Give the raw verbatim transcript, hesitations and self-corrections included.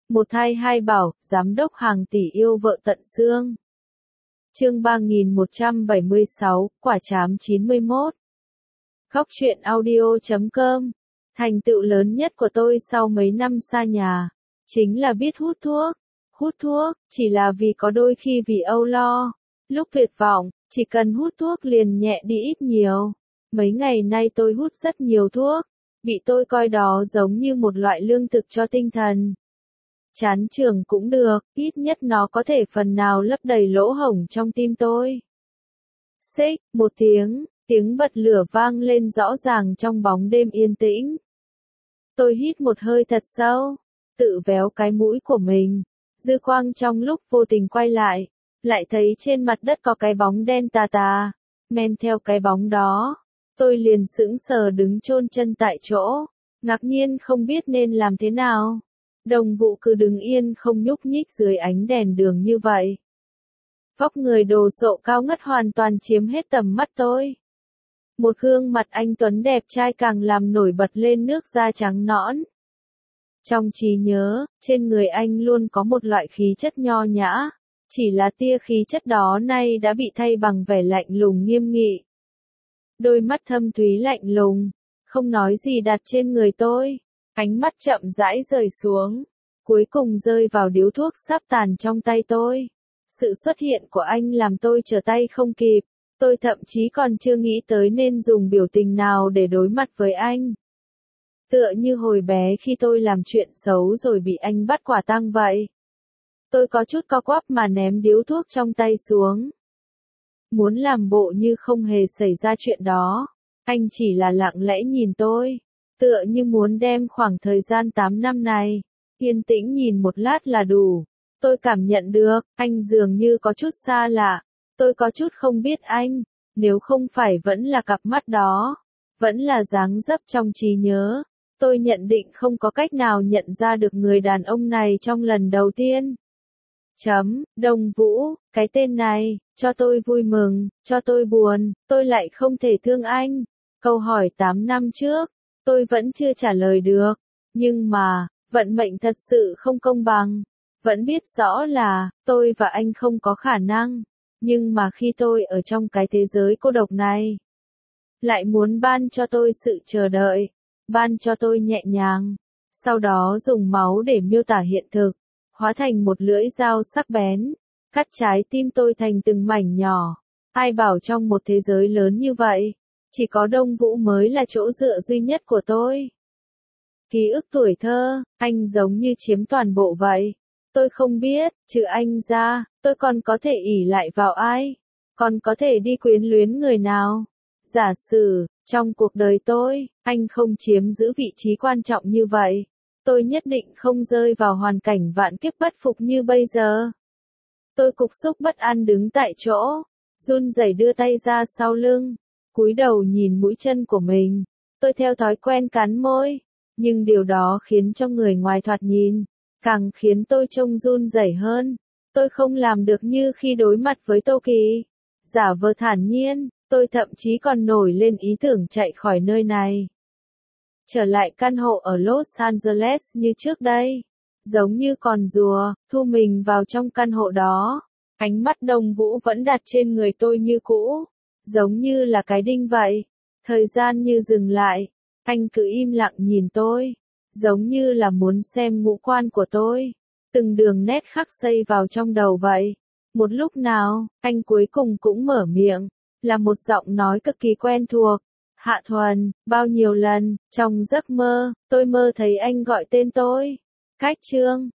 Một thai hai bảo, giám đốc hàng tỷ yêu vợ tận xương. Chương ba nghìn một trăm bảy mươi sáu, quả trám chín mươi mốt. Góc truyện audio chấm com. Thành tựu lớn nhất của tôi sau mấy năm xa nhà, chính là biết hút thuốc. Hút thuốc, chỉ là vì có đôi khi vì âu lo. Lúc tuyệt vọng, chỉ cần hút thuốc liền nhẹ đi ít nhiều. Mấy ngày nay tôi hút rất nhiều thuốc, bị tôi coi đó giống như một loại lương thực cho tinh thần. Chán trường cũng được, ít nhất nó có thể phần nào lấp đầy lỗ hổng trong tim tôi. Xích, một tiếng, tiếng bật lửa vang lên rõ ràng trong bóng đêm yên tĩnh. Tôi hít một hơi thật sâu, tự véo cái mũi của mình. Dư quang trong lúc vô tình quay lại, lại thấy trên mặt đất có cái bóng đen tà tà. Men theo cái bóng đó, tôi liền sững sờ đứng chôn chân tại chỗ, ngạc nhiên không biết nên làm thế nào. Đồng Vũ cứ đứng yên không nhúc nhích dưới ánh đèn đường như vậy. Vóc người đồ sộ cao ngất hoàn toàn chiếm hết tầm mắt tôi. Một gương mặt anh tuấn đẹp trai càng làm nổi bật lên nước da trắng nõn. Trong trí nhớ, trên người anh luôn có một loại khí chất nho nhã, chỉ là tia khí chất đó nay đã bị thay bằng vẻ lạnh lùng nghiêm nghị. Đôi mắt thâm thúy lạnh lùng, không nói gì đặt trên người tôi, ánh mắt chậm rãi rời xuống, cuối cùng rơi vào điếu thuốc sắp tàn trong tay tôi. Sự xuất hiện của anh làm tôi trở tay không kịp, tôi thậm chí còn chưa nghĩ tới nên dùng biểu tình nào để đối mặt với anh. Tựa như hồi bé khi tôi làm chuyện xấu rồi bị anh bắt quả tang vậy. Tôi có chút co quắp mà ném điếu thuốc trong tay xuống. Muốn làm bộ như không hề xảy ra chuyện đó. Anh chỉ là lặng lẽ nhìn tôi, tựa như muốn đem khoảng thời gian tám năm này, yên tĩnh nhìn một lát là đủ. Tôi cảm nhận được, anh dường như có chút xa lạ. Tôi có chút không biết anh, nếu không phải vẫn là cặp mắt đó, vẫn là dáng dấp trong trí nhớ. Tôi nhận định không có cách nào nhận ra được người đàn ông này trong lần đầu tiên. Chấm, Đồng Vũ, cái tên này, cho tôi vui mừng, cho tôi buồn, tôi lại không thể thương anh. Câu hỏi tám năm trước, tôi vẫn chưa trả lời được. Nhưng mà, vận mệnh thật sự không công bằng. Vẫn biết rõ là, tôi và anh không có khả năng. Nhưng mà khi tôi ở trong cái thế giới cô độc này, lại muốn ban cho tôi sự chờ đợi. Ban cho tôi nhẹ nhàng, sau đó dùng máu để miêu tả hiện thực, hóa thành một lưỡi dao sắc bén, cắt trái tim tôi thành từng mảnh nhỏ. Ai bảo trong một thế giới lớn như vậy, chỉ có Đông Vũ mới là chỗ dựa duy nhất của tôi. Ký ức tuổi thơ, anh giống như chiếm toàn bộ vậy. Tôi không biết, trừ anh ra, tôi còn có thể ỷ lại vào ai, còn có thể đi quyến luyến người nào. Giả sử, trong cuộc đời tôi, anh không chiếm giữ vị trí quan trọng như vậy, tôi nhất định không rơi vào hoàn cảnh vạn kiếp bất phục như bây giờ. Tôi cục xúc bất an đứng tại chỗ, run rẩy đưa tay ra sau lưng, cúi đầu nhìn mũi chân của mình. Tôi theo thói quen cắn môi, nhưng điều đó khiến cho người ngoài thoạt nhìn, càng khiến tôi trông run rẩy hơn. Tôi không làm được như khi đối mặt với Tô Kỳ, giả vờ thản nhiên. Tôi thậm chí còn nổi lên ý tưởng chạy khỏi nơi này. Trở lại căn hộ ở Los Angeles như trước đây. Giống như con rùa, thu mình vào trong căn hộ đó. Ánh mắt Đồng Vũ vẫn đặt trên người tôi như cũ. Giống như là cái đinh vậy. Thời gian như dừng lại. Anh cứ im lặng nhìn tôi. Giống như là muốn xem ngũ quan của tôi. Từng đường nét khắc xây vào trong đầu vậy. Một lúc nào, anh cuối cùng cũng mở miệng. Là một giọng nói cực kỳ quen thuộc. Hạ Thuần, bao nhiêu lần, trong giấc mơ, tôi mơ thấy anh gọi tên tôi. Cách Trương,